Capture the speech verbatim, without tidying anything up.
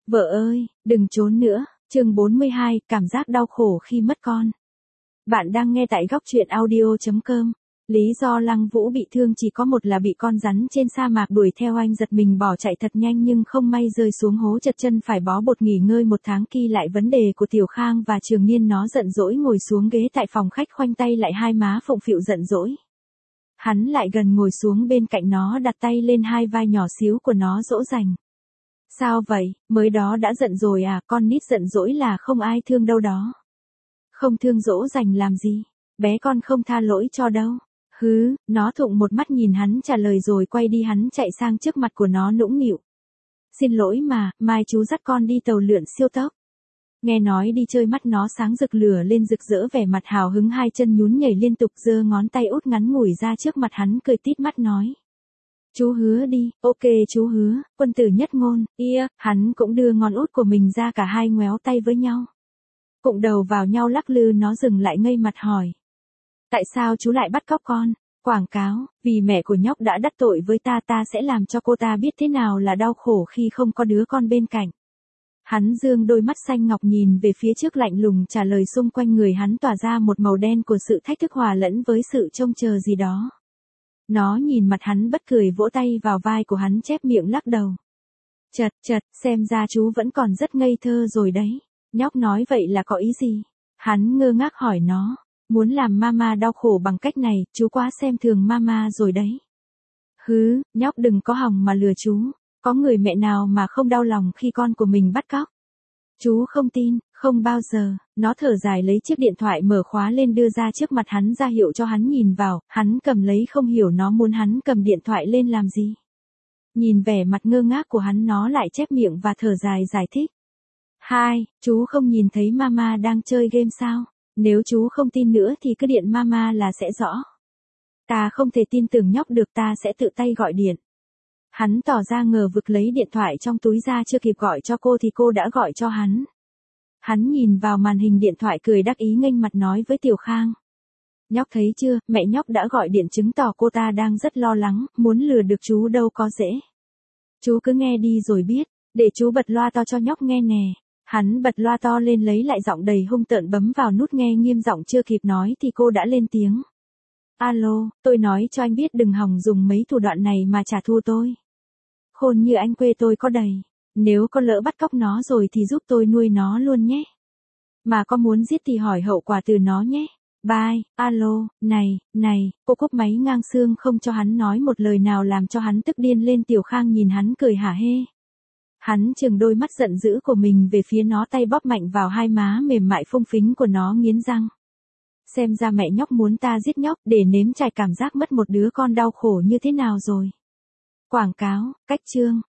Vợ ơi, đừng trốn nữa, chương bốn mươi hai, cảm giác đau khổ khi mất con. Bạn đang nghe tại góc truyện audio chấm com. Lý do Lăng Vũ bị thương chỉ có một là bị con rắn trên sa mạc đuổi theo, anh giật mình bỏ chạy thật nhanh nhưng không may rơi xuống hố chật chân phải bó bột nghỉ ngơi một tháng. Kỳ lại vấn đề của Tiểu Khang và Trường Niên, nó giận dỗi ngồi xuống ghế tại phòng khách, khoanh tay lại, hai má phụng phịu giận dỗi. Hắn lại gần ngồi xuống bên cạnh nó, đặt tay lên hai vai nhỏ xíu của nó dỗ dành. Sao vậy, mới đó đã giận rồi à, con nít giận dỗi là không ai thương đâu đó. Không thương dỗ dành làm gì, bé con không tha lỗi cho đâu. Hứ, nó thụng một mắt nhìn hắn trả lời rồi quay đi. Hắn chạy sang trước mặt của nó nũng nịu. Xin lỗi mà, mai chú dắt con đi tàu lượn siêu tốc. Nghe nói đi chơi, mắt nó sáng rực lửa lên rực rỡ, vẻ mặt hào hứng, hai chân nhún nhảy liên tục, giơ ngón tay út ngắn ngủi ra trước mặt hắn, cười tít mắt nói. Chú hứa đi, ok chú hứa, quân tử nhất ngôn, ia, hắn cũng đưa ngón út của mình ra, cả hai ngoéo tay với nhau. Cụng đầu vào nhau lắc lư. Nó dừng lại ngây mặt hỏi. Tại sao chú lại bắt cóc con? Quảng cáo, vì mẹ của nhóc đã đắc tội với ta, ta sẽ làm cho cô ta biết thế nào là đau khổ khi không có đứa con bên cạnh. Hắn dương đôi mắt xanh ngọc nhìn về phía trước, lạnh lùng trả lời. Xung quanh người hắn tỏa ra một màu đen của sự thách thức hòa lẫn với sự trông chờ gì đó. Nó nhìn mặt hắn bất cười, vỗ tay vào vai của hắn, chép miệng lắc đầu. Chật chật, xem ra chú vẫn còn rất ngây thơ rồi đấy. Nhóc nói vậy là có ý gì? Hắn ngơ ngác hỏi nó. Muốn làm mama đau khổ bằng cách này, chú quá xem thường mama rồi đấy. Hứ, nhóc đừng có hòng mà lừa chú. Có người mẹ nào mà không đau lòng khi con của mình bắt cóc? Chú không tin, không bao giờ. Nó thở dài lấy chiếc điện thoại mở khóa lên đưa ra trước mặt hắn, ra hiệu cho hắn nhìn vào. Hắn cầm lấy, không hiểu nó muốn hắn cầm điện thoại lên làm gì. Nhìn vẻ mặt ngơ ngác của hắn, nó lại chép miệng và thở dài giải thích. Hai, chú không nhìn thấy mama đang chơi game sao? Nếu chú không tin nữa thì cứ điện mama là sẽ rõ. Ta không thể tin tưởng nhóc được, ta sẽ tự tay gọi điện. Hắn tỏ ra ngờ vực, lấy điện thoại trong túi ra, chưa kịp gọi cho cô thì cô đã gọi cho hắn. Hắn nhìn vào màn hình điện thoại cười đắc ý, nghênh mặt nói với Tiểu Khang. Nhóc thấy chưa, mẹ nhóc đã gọi điện, chứng tỏ cô ta đang rất lo lắng, muốn lừa được chú đâu có dễ. Chú cứ nghe đi rồi biết, để chú bật loa to cho nhóc nghe nè. Hắn bật loa to lên, lấy lại giọng đầy hung tợn, bấm vào nút nghe nghiêm giọng. Chưa kịp nói thì cô đã lên tiếng. Alo, tôi nói cho anh biết đừng hòng dùng mấy thủ đoạn này mà trả thù tôi. Khôn như anh quê tôi có đầy. Nếu có lỡ bắt cóc nó rồi thì giúp tôi nuôi nó luôn nhé. Mà có muốn giết thì hỏi hậu quả từ nó nhé. Bye, alo, này, này, cô cúp máy ngang xương, không cho hắn nói một lời nào, làm cho hắn tức điên lên. Tiểu Khang nhìn hắn cười hả hê. Hắn trừng đôi mắt giận dữ của mình về phía nó, tay bóp mạnh vào hai má mềm mại phung phính của nó, nghiến răng. Xem ra mẹ nhóc muốn ta giết nhóc để nếm trải cảm giác mất một đứa con đau khổ như thế nào rồi. Quảng cáo, cách chương.